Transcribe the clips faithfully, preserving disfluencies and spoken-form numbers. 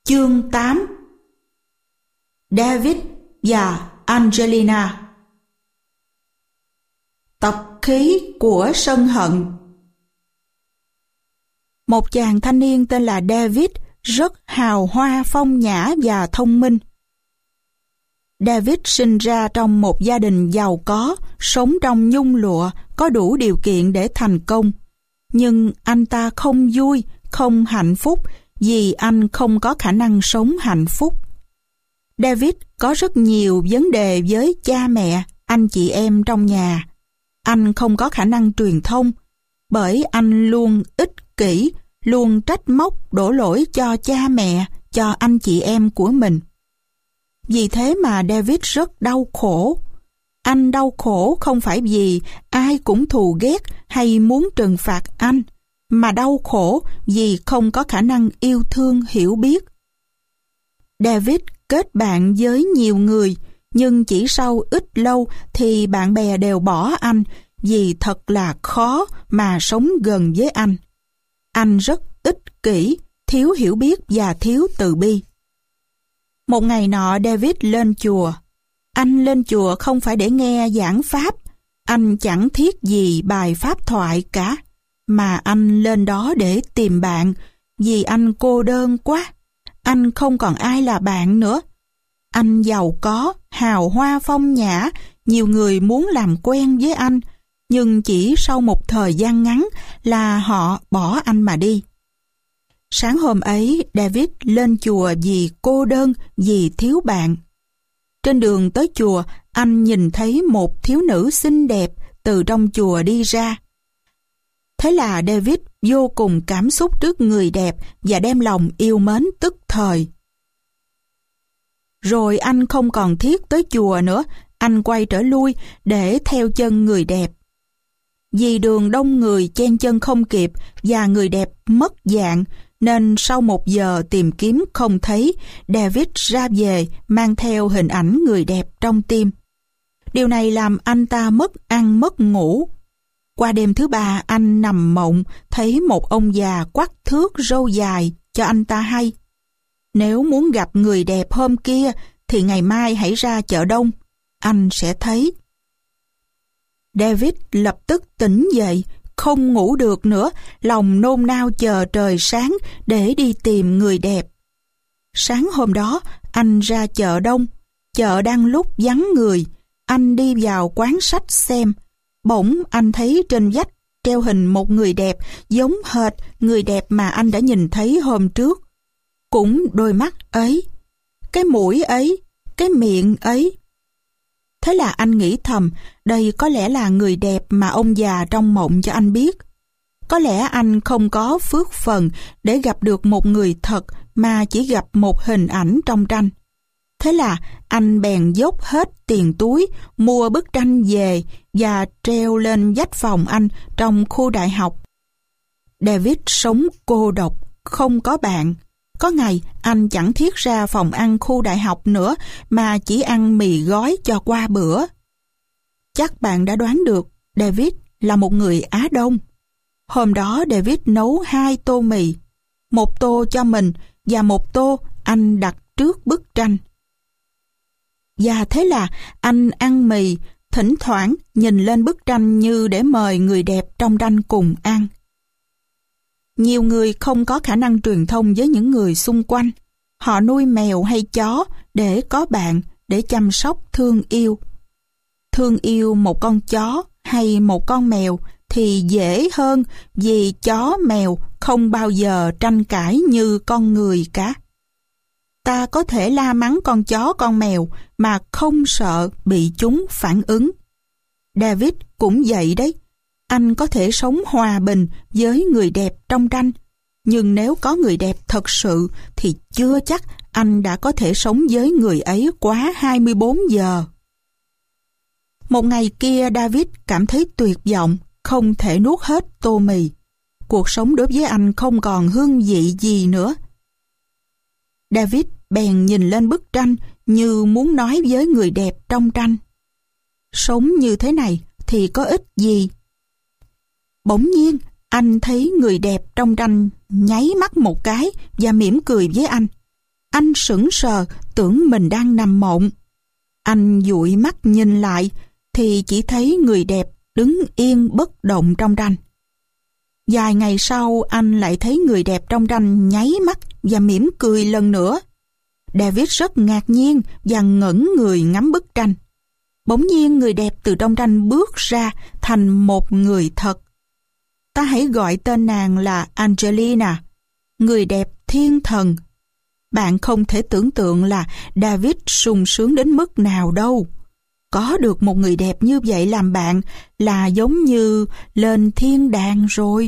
Chương tám. David và Angelina. Tập khí của sân hận. Một chàng thanh niên tên là David rất hào hoa, phong nhã và thông minh. David sinh ra trong một gia đình giàu có, sống trong nhung lụa, có đủ điều kiện để thành công. Nhưng anh ta không vui, không hạnh phúc vì anh không có khả năng sống hạnh phúc. David có rất nhiều vấn đề với cha mẹ, anh chị em trong nhà. Anh không có khả năng truyền thông, bởi anh luôn ích kỷ, luôn trách móc đổ lỗi cho cha mẹ, cho anh chị em của mình. Vì thế mà David rất đau khổ. Anh đau khổ không phải vì ai cũng thù ghét hay muốn trừng phạt anh, mà đau khổ vì không có khả năng yêu thương hiểu biết. David kết bạn với nhiều người, nhưng chỉ sau ít lâu thì bạn bè đều bỏ anh vì thật là khó mà sống gần với anh. Anh rất ích kỷ, thiếu hiểu biết và thiếu từ bi. Một ngày nọ David lên chùa. Anh lên chùa không phải để nghe giảng pháp, anh chẳng thiết gì bài pháp thoại cả, mà anh lên đó để tìm bạn, vì anh cô đơn quá. Anh không còn ai là bạn nữa. Anh giàu có, hào hoa phong nhã, nhiều người muốn làm quen với anh, nhưng chỉ sau một thời gian ngắn là họ bỏ anh mà đi. Sáng hôm ấy, David lên chùa vì cô đơn, vì thiếu bạn. Trên đường tới chùa, anh nhìn thấy một thiếu nữ xinh đẹp từ trong chùa đi ra. Thế là David vô cùng cảm xúc trước người đẹp và đem lòng yêu mến tức thời. Rồi anh không còn thiết tới chùa nữa, anh quay trở lui để theo chân người đẹp. Vì đường đông người chen chân không kịp và người đẹp mất dạng, nên sau một giờ tìm kiếm không thấy, David ra về mang theo hình ảnh người đẹp trong tim. Điều này làm anh ta mất ăn mất ngủ. Qua đêm thứ ba, anh nằm mộng thấy một ông già quắt thước râu dài cho anh ta hay: nếu muốn gặp người đẹp hôm kia thì ngày mai hãy ra chợ đông, anh sẽ thấy. David lập tức tỉnh dậy, không ngủ được nữa, lòng nôn nao chờ trời sáng để đi tìm người đẹp. Sáng hôm đó, anh ra chợ đông. Chợ đang lúc vắng người. Anh đi vào quán sách xem. Bỗng anh thấy trên vách treo hình một người đẹp giống hệt người đẹp mà anh đã nhìn thấy hôm trước. Cũng đôi mắt ấy, cái mũi ấy, cái miệng ấy. Thế là anh nghĩ thầm, đây có lẽ là người đẹp mà ông già trong mộng cho anh biết. Có lẽ anh không có phước phần để gặp được một người thật mà chỉ gặp một hình ảnh trong tranh. Thế là anh bèn dốc hết tiền túi mua bức tranh về và treo lên vách phòng anh trong khu đại học. David sống cô độc, không có bạn. Có ngày anh chẳng thiết ra phòng ăn khu đại học nữa mà chỉ ăn mì gói cho qua bữa. Chắc bạn đã đoán được David là một người Á Đông. Hôm đó David nấu hai tô mì, một tô cho mình và một tô anh đặt trước bức tranh. Và thế là anh ăn mì, thỉnh thoảng nhìn lên bức tranh như để mời người đẹp trong tranh cùng ăn. Nhiều người không có khả năng truyền thông với những người xung quanh. Họ nuôi mèo hay chó để có bạn, để chăm sóc thương yêu. Thương yêu một con chó hay một con mèo thì dễ hơn, vì chó mèo không bao giờ tranh cãi như con người cả. Ta có thể la mắng con chó con mèo mà không sợ bị chúng phản ứng. David cũng vậy đấy. Anh có thể sống hòa bình với người đẹp trong tranh, nhưng nếu có người đẹp thật sự thì chưa chắc anh đã có thể sống với người ấy quá hai mươi bốn giờ. Một ngày kia David cảm thấy tuyệt vọng, không thể nuốt hết tô mì. Cuộc sống đối với anh không còn hương vị gì nữa. David bèn nhìn lên bức tranh như muốn nói với người đẹp trong tranh: sống như thế này thì có ích gì? Bỗng nhiên anh thấy người đẹp trong tranh nháy mắt một cái và mỉm cười với anh. Anh sững sờ, tưởng mình đang nằm mộng. Anh dụi mắt nhìn lại, thì chỉ thấy người đẹp đứng yên bất động trong tranh. Vài ngày sau, anh lại thấy người đẹp trong tranh nháy mắt và mỉm cười lần nữa. David rất ngạc nhiên và ngẩn người ngắm bức tranh. Bỗng nhiên người đẹp từ trong tranh bước ra thành một người thật. Ta hãy gọi tên nàng là Angelina, người đẹp thiên thần. Bạn không thể tưởng tượng là David sung sướng đến mức nào đâu. Có được một người đẹp như vậy làm bạn là giống như lên thiên đàng rồi.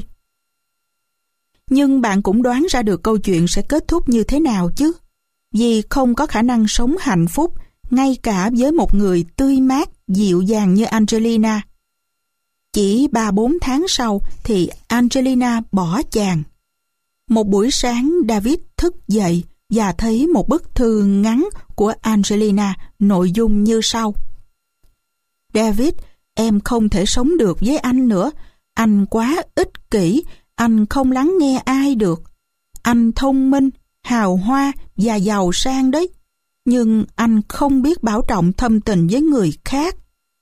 Nhưng bạn cũng đoán ra được câu chuyện sẽ kết thúc như thế nào chứ? Vì không có khả năng sống hạnh phúc ngay cả với một người tươi mát, dịu dàng như Angelina. Chỉ ba bốn tháng sau thì Angelina bỏ chàng. Một buổi sáng David thức dậy và thấy một bức thư ngắn của Angelina, nội dung như sau. David, em không thể sống được với anh nữa. Anh quá ích kỷ, anh không lắng nghe ai được. Anh thông minh, hào hoa và giàu sang đấy. Nhưng anh không biết bảo trọng thâm tình với người khác.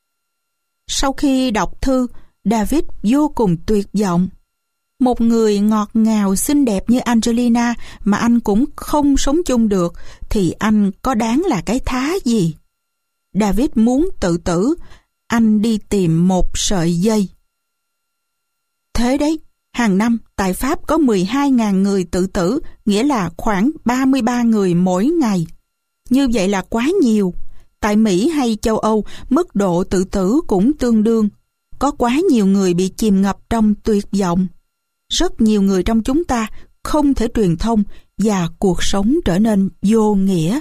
Sau khi đọc thư, David vô cùng tuyệt vọng. Một người ngọt ngào xinh đẹp như Angelina mà anh cũng không sống chung được thì anh có đáng là cái thá gì? David muốn tự tử. Anh đi tìm một sợi dây. Thế đấy, hàng năm tại Pháp có mười hai nghìn người tự tử, nghĩa là khoảng ba mươi ba người mỗi ngày. Như vậy là quá nhiều. Tại Mỹ hay châu Âu, mức độ tự tử cũng tương đương. Có quá nhiều người bị chìm ngập trong tuyệt vọng. Rất nhiều người trong chúng ta không thể truyền thông và cuộc sống trở nên vô nghĩa.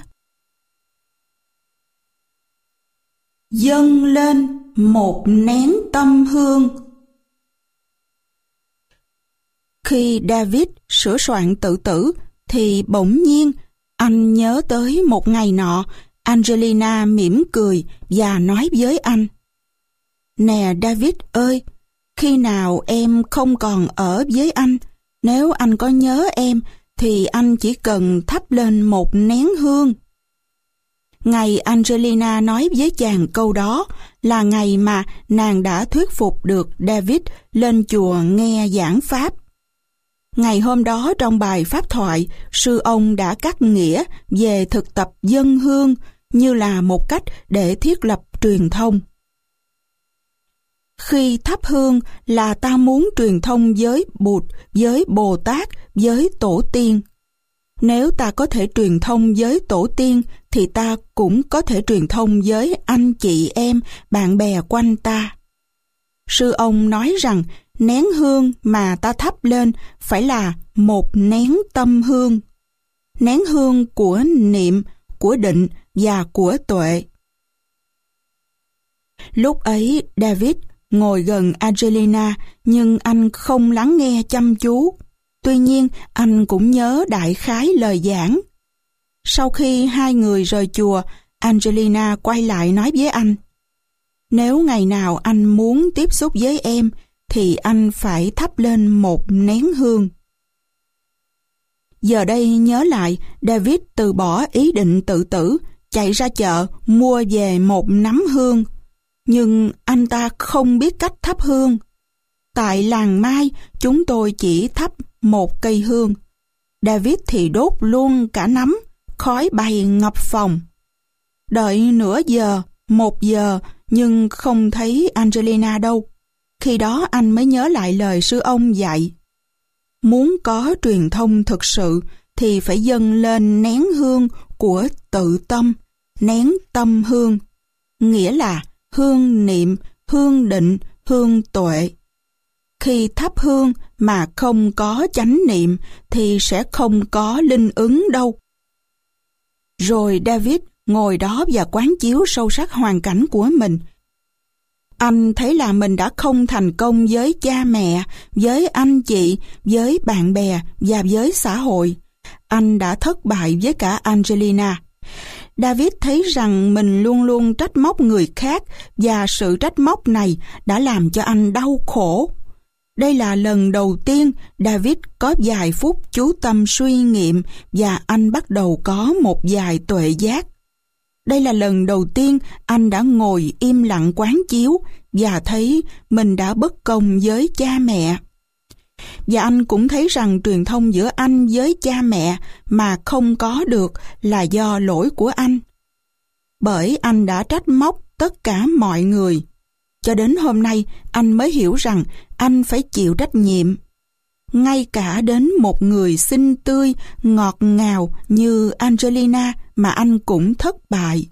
Dâng lên một nén tâm hương. Khi David sửa soạn tự tử thì bỗng nhiên anh nhớ tới một ngày nọ Angelina mỉm cười và nói với anh: Nè David ơi, khi nào em không còn ở với anh, nếu anh có nhớ em thì anh chỉ cần thắp lên một nén hương. Ngày Angelina nói với chàng câu đó là ngày mà nàng đã thuyết phục được David lên chùa nghe giảng Pháp. Ngày hôm đó trong bài pháp thoại, sư ông đã cắt nghĩa về thực tập dâng hương như là một cách để thiết lập truyền thông. Khi thắp hương là ta muốn truyền thông với Bụt, với Bồ Tát, với Tổ tiên. Nếu ta có thể truyền thông với Tổ tiên thì ta cũng có thể truyền thông với anh chị em, bạn bè quanh ta. Sư ông nói rằng nén hương mà ta thắp lên phải là một nén tâm hương. Nén hương của niệm, của định và của tuệ. Lúc ấy David ngồi gần Angelina nhưng anh không lắng nghe chăm chú. Tuy nhiên anh cũng nhớ đại khái lời giảng. Sau khi hai người rời chùa, Angelina quay lại nói với anh: Nếu ngày nào anh muốn tiếp xúc với em thì anh phải thắp lên một nén hương. Giờ đây nhớ lại, David từ bỏ ý định tự tử, chạy ra chợ mua về một nắm hương. Nhưng anh ta không biết cách thắp hương. Tại làng Mai, chúng tôi chỉ thắp một cây hương. David thì đốt luôn cả nắm, khói bay ngập phòng. Đợi nửa giờ, một giờ, nhưng không thấy Angelina đâu. Khi đó anh mới nhớ lại lời sư ông dạy. Muốn có truyền thông thực sự thì phải dâng lên nén hương của tự tâm, nén tâm hương. Nghĩa là hương niệm, hương định, hương tuệ. Khi thắp hương mà không có chánh niệm thì sẽ không có linh ứng đâu. Rồi David ngồi đó và quán chiếu sâu sắc hoàn cảnh của mình. Anh thấy là mình đã không thành công với cha mẹ, với anh chị, với bạn bè và với xã hội. Anh đã thất bại với cả Angelina. David thấy rằng mình luôn luôn trách móc người khác và sự trách móc này đã làm cho anh đau khổ. Đây là lần đầu tiên David có vài phút chú tâm suy nghiệm và anh bắt đầu có một vài tuệ giác. Đây là lần đầu tiên anh đã ngồi im lặng quán chiếu và thấy mình đã bất công với cha mẹ. Và anh cũng thấy rằng truyền thông giữa anh với cha mẹ mà không có được là do lỗi của anh. Bởi anh đã trách móc tất cả mọi người. Cho đến hôm nay anh mới hiểu rằng anh phải chịu trách nhiệm. Ngay cả đến một người xinh tươi, ngọt ngào như Angelina mà anh cũng thất bại.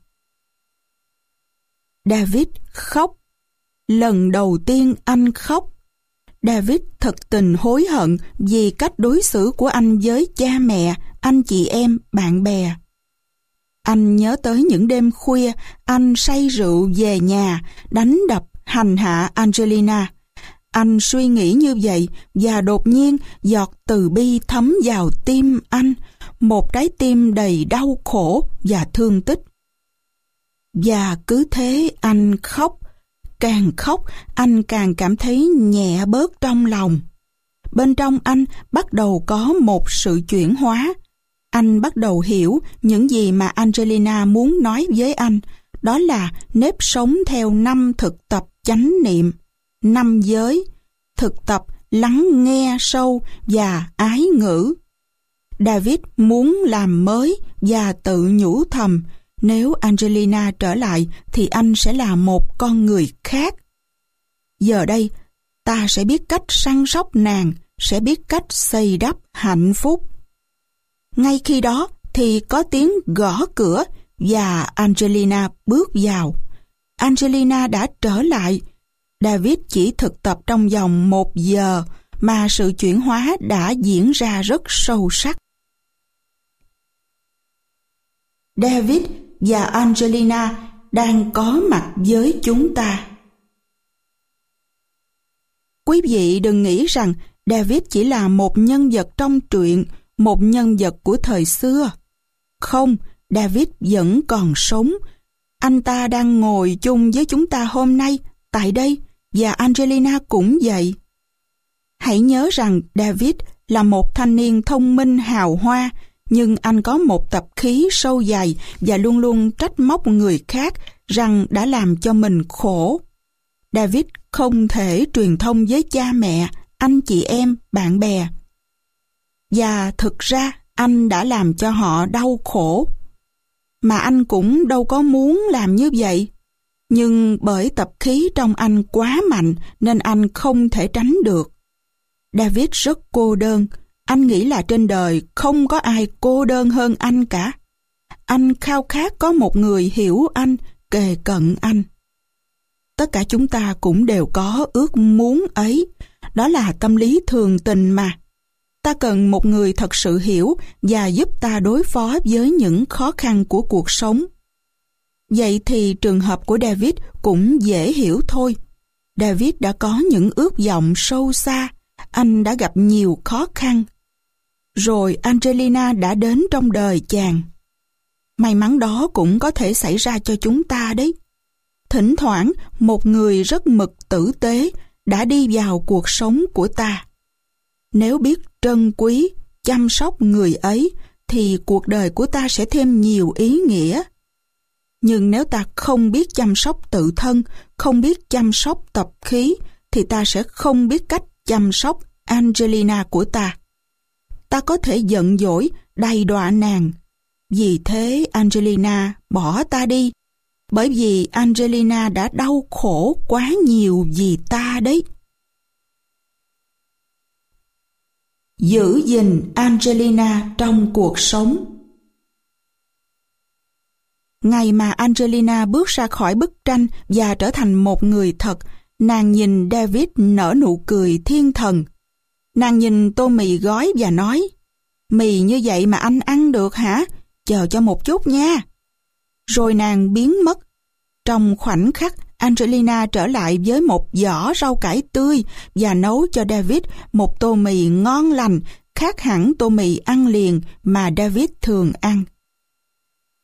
David khóc. Lần đầu tiên anh khóc. David thật tình hối hận vì cách đối xử của anh với cha mẹ, anh chị em, bạn bè. Anh nhớ tới những đêm khuya anh say rượu về nhà, đánh đập, hành hạ Angelina. Anh suy nghĩ như vậy và đột nhiên giọt từ bi thấm vào tim anh, một trái tim đầy đau khổ và thương tích. Và cứ thế anh khóc. Càng khóc, anh càng cảm thấy nhẹ bớt trong lòng. Bên trong anh bắt đầu có một sự chuyển hóa. Anh bắt đầu hiểu những gì mà Angelina muốn nói với anh. Đó là nếp sống theo năm thực tập chánh niệm, năm giới, thực tập lắng nghe sâu và ái ngữ. David muốn làm mới và tự nhủ thầm, nếu Angelina trở lại thì anh sẽ là một con người khác. Giờ đây, ta sẽ biết cách săn sóc nàng, sẽ biết cách xây đắp hạnh phúc. Ngay khi đó thì có tiếng gõ cửa và Angelina bước vào. Angelina đã trở lại. David chỉ thực tập trong vòng một giờ mà sự chuyển hóa đã diễn ra rất sâu sắc. David và Angelina đang có mặt với chúng ta. Quý vị đừng nghĩ rằng David chỉ là một nhân vật trong truyện, một nhân vật của thời xưa. Không, David vẫn còn sống. Anh ta đang ngồi chung với chúng ta hôm nay, tại đây, và Angelina cũng vậy. Hãy nhớ rằng David là một thanh niên thông minh hào hoa, nhưng anh có một tập khí sâu dày và luôn luôn trách móc người khác rằng đã làm cho mình khổ. David không thể truyền thông với cha mẹ, anh chị em, bạn bè. Và thực ra anh đã làm cho họ đau khổ. Mà anh cũng đâu có muốn làm như vậy. Nhưng bởi tập khí trong anh quá mạnh nên anh không thể tránh được. David rất cô đơn. Anh nghĩ là trên đời không có ai cô đơn hơn anh cả. Anh khao khát có một người hiểu anh, kề cận anh. Tất cả chúng ta cũng đều có ước muốn ấy. Đó là tâm lý thường tình mà. Ta cần một người thật sự hiểu và giúp ta đối phó với những khó khăn của cuộc sống. Vậy thì trường hợp của David cũng dễ hiểu thôi. David đã có những ước vọng sâu xa. Anh đã gặp nhiều khó khăn. Rồi Angelina đã đến trong đời chàng. May mắn đó cũng có thể xảy ra cho chúng ta đấy. Thỉnh thoảng một người rất mực tử tế đã đi vào cuộc sống của ta. Nếu biết trân quý, chăm sóc người ấy thì cuộc đời của ta sẽ thêm nhiều ý nghĩa. Nhưng nếu ta không biết chăm sóc tự thân, không biết chăm sóc tập khí thì ta sẽ không biết cách chăm sóc Angelina của ta. Ta có thể giận dỗi, đầy đọa nàng. Vì thế Angelina bỏ ta đi. Bởi vì Angelina đã đau khổ quá nhiều vì ta đấy. Giữ gìn Angelina trong cuộc sống. Ngày mà Angelina bước ra khỏi bức tranh và trở thành một người thật, nàng nhìn David nở nụ cười thiên thần. Nàng nhìn tô mì gói và nói, mì như vậy mà anh ăn được hả? Chờ cho một chút nha. Rồi nàng biến mất. Trong khoảnh khắc, Angelina trở lại với một giỏ rau cải tươi và nấu cho David một tô mì ngon lành, khác hẳn tô mì ăn liền mà David thường ăn.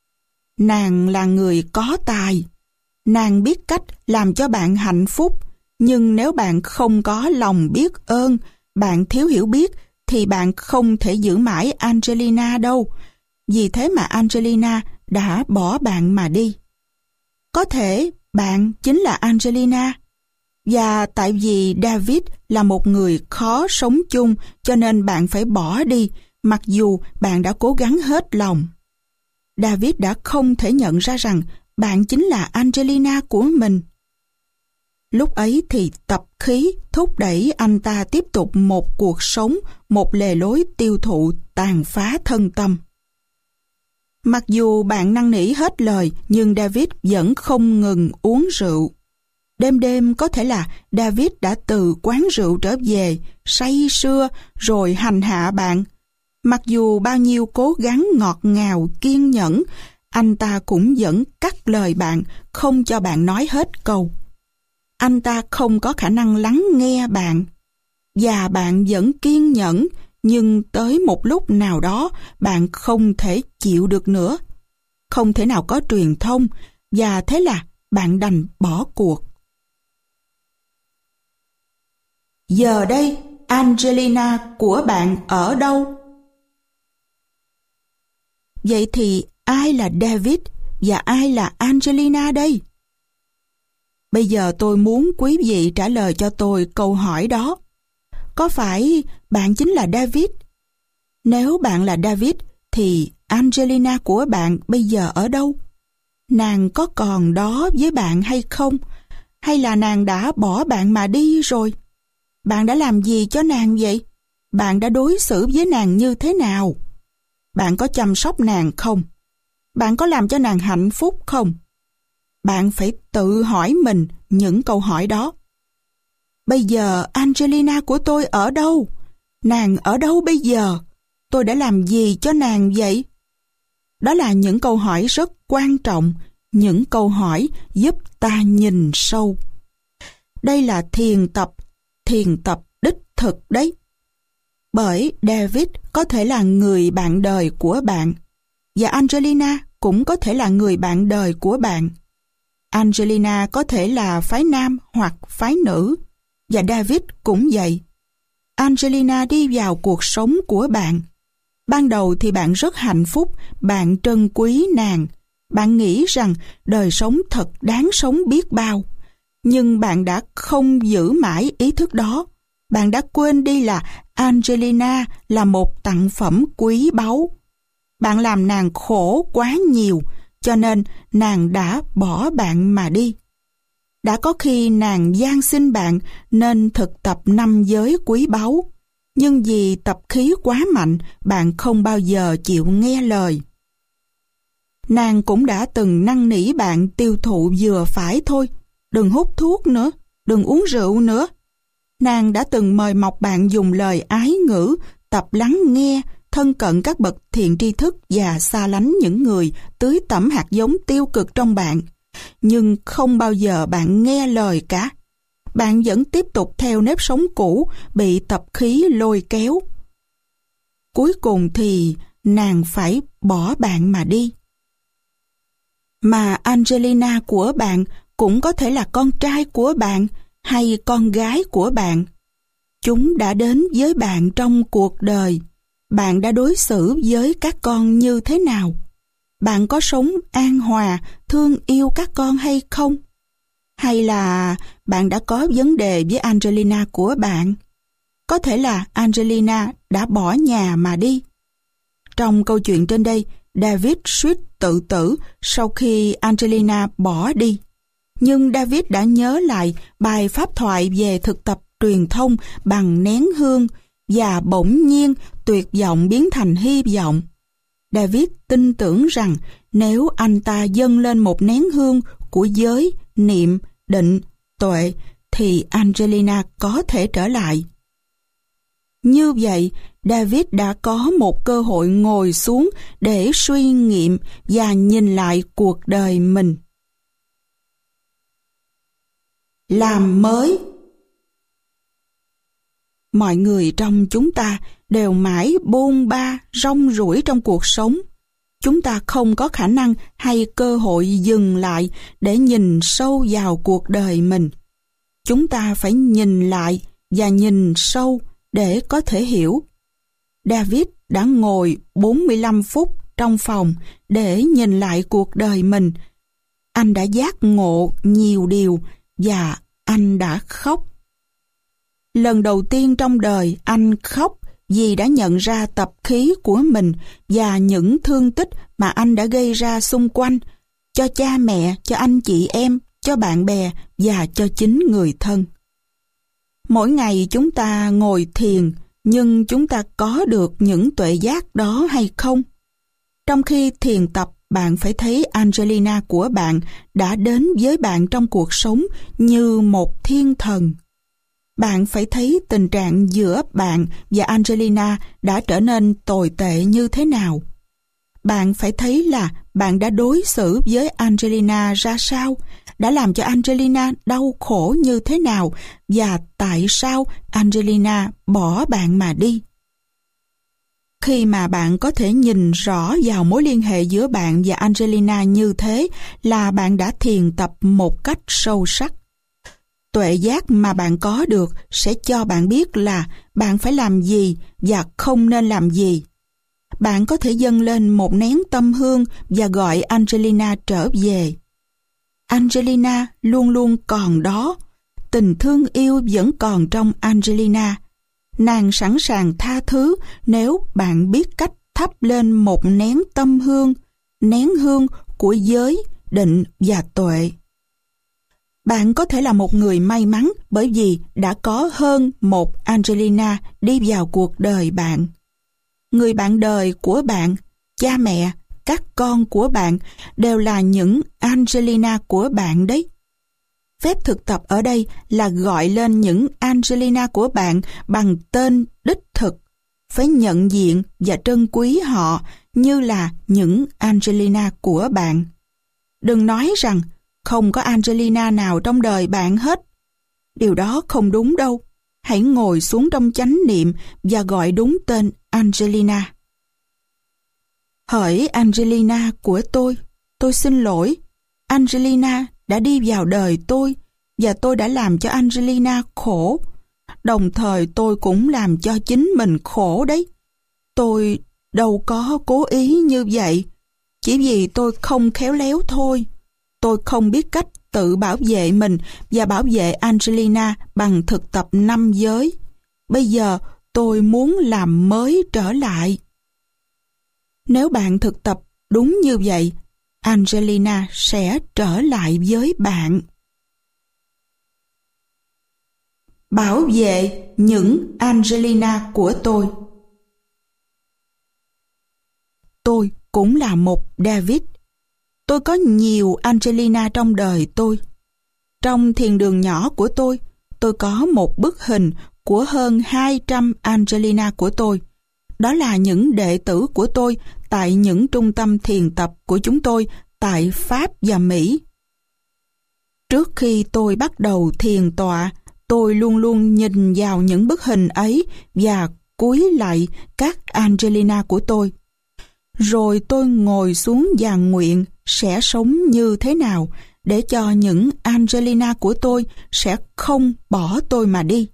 Nàng là người có tài. Nàng biết cách làm cho bạn hạnh phúc. Nhưng nếu bạn không có lòng biết ơn, bạn thiếu hiểu biết, thì bạn không thể giữ mãi Angelina đâu. Vì thế mà Angelina đã bỏ bạn mà đi. Có thể bạn chính là Angelina. Và tại vì David là một người khó sống chung, cho nên bạn phải bỏ đi, mặc dù bạn đã cố gắng hết lòng. David đã không thể nhận ra rằng bạn chính là Angelina của mình. Lúc ấy thì tập khí thúc đẩy anh ta tiếp tục một cuộc sống, một lề lối tiêu thụ tàn phá thân tâm. Mặc dù bạn năn nỉ hết lời, nhưng David vẫn không ngừng uống rượu. Đêm đêm có thể là David đã từ quán rượu trở về, say sưa rồi hành hạ bạn. Mặc dù bao nhiêu cố gắng ngọt ngào, kiên nhẫn, anh ta cũng vẫn cắt lời bạn, không cho bạn nói hết câu. Anh ta không có khả năng lắng nghe bạn. Và bạn vẫn kiên nhẫn, nhưng tới một lúc nào đó bạn không thể chịu được nữa. Không thể nào có truyền thông, và thế là bạn đành bỏ cuộc. Giờ đây, Angelina của bạn ở đâu? Vậy thì ai là David và ai là Angelina đây? Bây giờ tôi muốn quý vị trả lời cho tôi câu hỏi đó. Có phải bạn chính là David? Nếu bạn là David, thì Angelina của bạn bây giờ ở đâu? Nàng có còn đó với bạn hay không? Hay là nàng đã bỏ bạn mà đi rồi? Bạn đã làm gì cho nàng vậy? Bạn đã đối xử với nàng như thế nào? Bạn có chăm sóc nàng không? Bạn có làm cho nàng hạnh phúc không? Bạn phải tự hỏi mình những câu hỏi đó. Bây giờ Angelina của tôi ở đâu? Nàng ở đâu bây giờ? Tôi đã làm gì cho nàng vậy? Đó là những câu hỏi rất quan trọng, những câu hỏi giúp ta nhìn sâu. Đây là thiền tập, thiền tập đích thực đấy. Bởi David có thể là người bạn đời của bạn, và Angelina cũng có thể là người bạn đời của bạn. Angelina có thể là phái nam hoặc phái nữ, và David cũng vậy. Angelina đi vào cuộc sống của bạn. Ban đầu thì bạn rất hạnh phúc, bạn trân quý nàng, bạn nghĩ rằng đời sống thật đáng sống biết bao. Nhưng bạn đã không giữ mãi ý thức đó. Bạn đã quên đi là Angelina là một tặng phẩm quý báu. Bạn làm nàng khổ quá nhiều, cho nên nàng đã bỏ bạn mà đi. Đã có khi nàng van xin bạn nên thực tập năm giới quý báu, nhưng vì tập khí quá mạnh, bạn không bao giờ chịu nghe lời. Nàng cũng đã từng năn nỉ bạn tiêu thụ vừa phải thôi, đừng hút thuốc nữa, đừng uống rượu nữa. Nàng đã từng mời mọc bạn dùng lời ái ngữ, tập lắng nghe, thân cận các bậc thiện tri thức và xa lánh những người tưới tẩm hạt giống tiêu cực trong bạn. Nhưng không bao giờ bạn nghe lời cả. Bạn vẫn tiếp tục theo nếp sống cũ, bị tập khí lôi kéo. Cuối cùng thì nàng phải bỏ bạn mà đi. Mà Angelina của bạn cũng có thể là con trai của bạn hay con gái của bạn. Chúng đã đến với bạn trong cuộc đời. Bạn đã đối xử với các con như thế nào? Bạn có sống an hòa, thương yêu các con hay không? Hay là bạn đã có vấn đề với Angelina của bạn? Có thể là Angelina đã bỏ nhà mà đi. Trong câu chuyện trên đây, David suýt tự tử sau khi Angelina bỏ đi. Nhưng David đã nhớ lại bài pháp thoại về thực tập truyền thông bằng nén hương, và bỗng nhiên tuyệt vọng biến thành hy vọng. David tin tưởng rằng nếu anh ta dâng lên một nén hương của giới, niệm, định, tuệ, thì Angelina có thể trở lại. Như vậy, David đã có một cơ hội ngồi xuống để suy nghiệm và nhìn lại cuộc đời mình. Làm mới. Mọi người trong chúng ta đều mãi bôn ba, rong ruổi trong cuộc sống. Chúng ta không có khả năng hay cơ hội dừng lại để nhìn sâu vào cuộc đời mình. chúng ta phải nhìn lại và nhìn sâu để có thể hiểu. David đã ngồi bốn mươi lăm phút trong phòng để nhìn lại cuộc đời mình. Anh đã giác ngộ nhiều điều và anh đã khóc. Lần đầu tiên trong đời anh khóc vì đã nhận ra tập khí của mình và những thương tích mà anh đã gây ra xung quanh, cho cha mẹ, cho anh chị em, cho bạn bè và cho chính người thân. Mỗi ngày chúng ta ngồi thiền, nhưng chúng ta có được những tuệ giác đó hay không? Trong khi thiền tập, bạn phải thấy Angelina của bạn đã đến với bạn trong cuộc sống như một thiên thần. Bạn phải thấy tình trạng giữa bạn và Angelina đã trở nên tồi tệ như thế nào. Bạn phải thấy là bạn đã đối xử với Angelina ra sao, đã làm cho Angelina đau khổ như thế nào và tại sao Angelina bỏ bạn mà đi. Khi mà bạn có thể nhìn rõ vào mối liên hệ giữa bạn và Angelina như thế là bạn đã thiền tập một cách sâu sắc. Tuệ giác mà bạn có được sẽ cho bạn biết là bạn phải làm gì và không nên làm gì. Bạn có thể dâng lên một nén tâm hương và gọi Angelina trở về. Angelina luôn luôn còn đó. Tình thương yêu vẫn còn trong Angelina. Nàng sẵn sàng tha thứ nếu bạn biết cách thắp lên một nén tâm hương, nén hương của giới, định và tuệ. Bạn có thể là một người may mắn bởi vì đã có hơn một Angelina đi vào cuộc đời bạn. Người bạn đời của bạn, cha mẹ, các con của bạn đều là những Angelina của bạn đấy. Phép thực tập ở đây là gọi lên những Angelina của bạn bằng tên đích thực, phải nhận diện và trân quý họ như là những Angelina của bạn. Đừng nói rằng không có Angelina nào trong đời bạn hết. Điều đó không đúng đâu. Hãy ngồi xuống trong chánh niệm và gọi đúng tên Angelina. Hỡi Angelina của tôi, tôi xin lỗi. Angelina đã đi vào đời tôi và tôi đã làm cho Angelina khổ. Đồng thời tôi cũng làm cho chính mình khổ đấy. Tôi đâu có cố ý như vậy. Chỉ vì tôi không khéo léo thôi. Tôi không biết cách tự bảo vệ mình và bảo vệ Angelina bằng thực tập năm giới. Bây giờ tôi muốn làm mới trở lại. Nếu bạn thực tập đúng như vậy, Angelina sẽ trở lại với bạn. Bảo vệ những Angelina của tôi. Tôi cũng là một David. Tôi có nhiều Angelina trong đời tôi. Trong thiền đường nhỏ của tôi, tôi có một bức hình của hơn hai trăm Angelina của tôi. Đó là những đệ tử của tôi tại những trung tâm thiền tập của chúng tôi tại Pháp và Mỹ. Trước khi tôi bắt đầu thiền tọa, tôi luôn luôn nhìn vào những bức hình ấy và cúi lạy các Angelina của tôi. Rồi tôi ngồi xuống và nguyện sẽ sống như thế nào để cho những Angelina của tôi sẽ không bỏ tôi mà đi.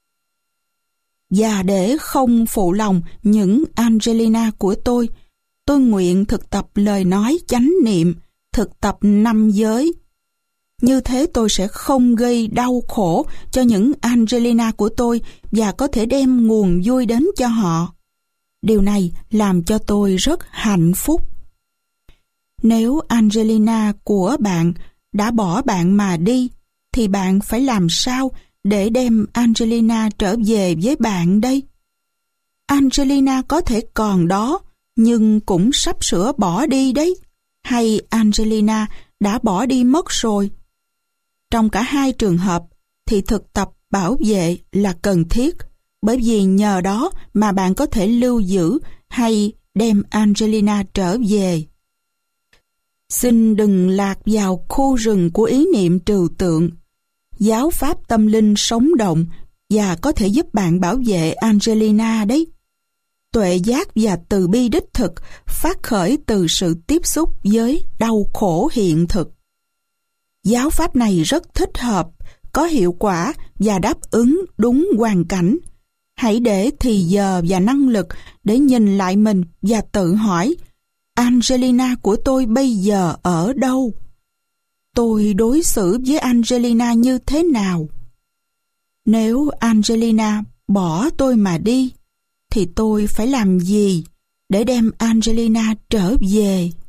Và để không phụ lòng những Angelina của tôi, tôi nguyện thực tập lời nói chánh niệm, thực tập năm giới. Như thế tôi sẽ không gây đau khổ cho những Angelina của tôi và có thể đem nguồn vui đến cho họ. Điều này làm cho tôi rất hạnh phúc. Nếu Angelina của bạn đã bỏ bạn mà đi, thì bạn phải làm sao để đem Angelina trở về với bạn đây? Angelina có thể còn đó, nhưng cũng sắp sửa bỏ đi đấy. Hay Angelina đã bỏ đi mất rồi? Trong cả hai trường hợp, thì thực tập bảo vệ là cần thiết, bởi vì nhờ đó mà bạn có thể lưu giữ hay đem Angelina trở về. Xin đừng lạc vào khu rừng của ý niệm trừu tượng. Giáo pháp tâm linh sống động và có thể giúp bạn bảo vệ Angelina đấy. Tuệ giác và từ bi đích thực phát khởi từ sự tiếp xúc với đau khổ hiện thực. Giáo pháp này rất thích hợp, có hiệu quả và đáp ứng đúng hoàn cảnh. Hãy để thì giờ và năng lực để nhìn lại mình và tự hỏi, Angelina của tôi bây giờ ở đâu? Tôi đối xử với Angelina như thế nào? Nếu Angelina bỏ tôi mà đi, thì tôi phải làm gì để đem Angelina trở về?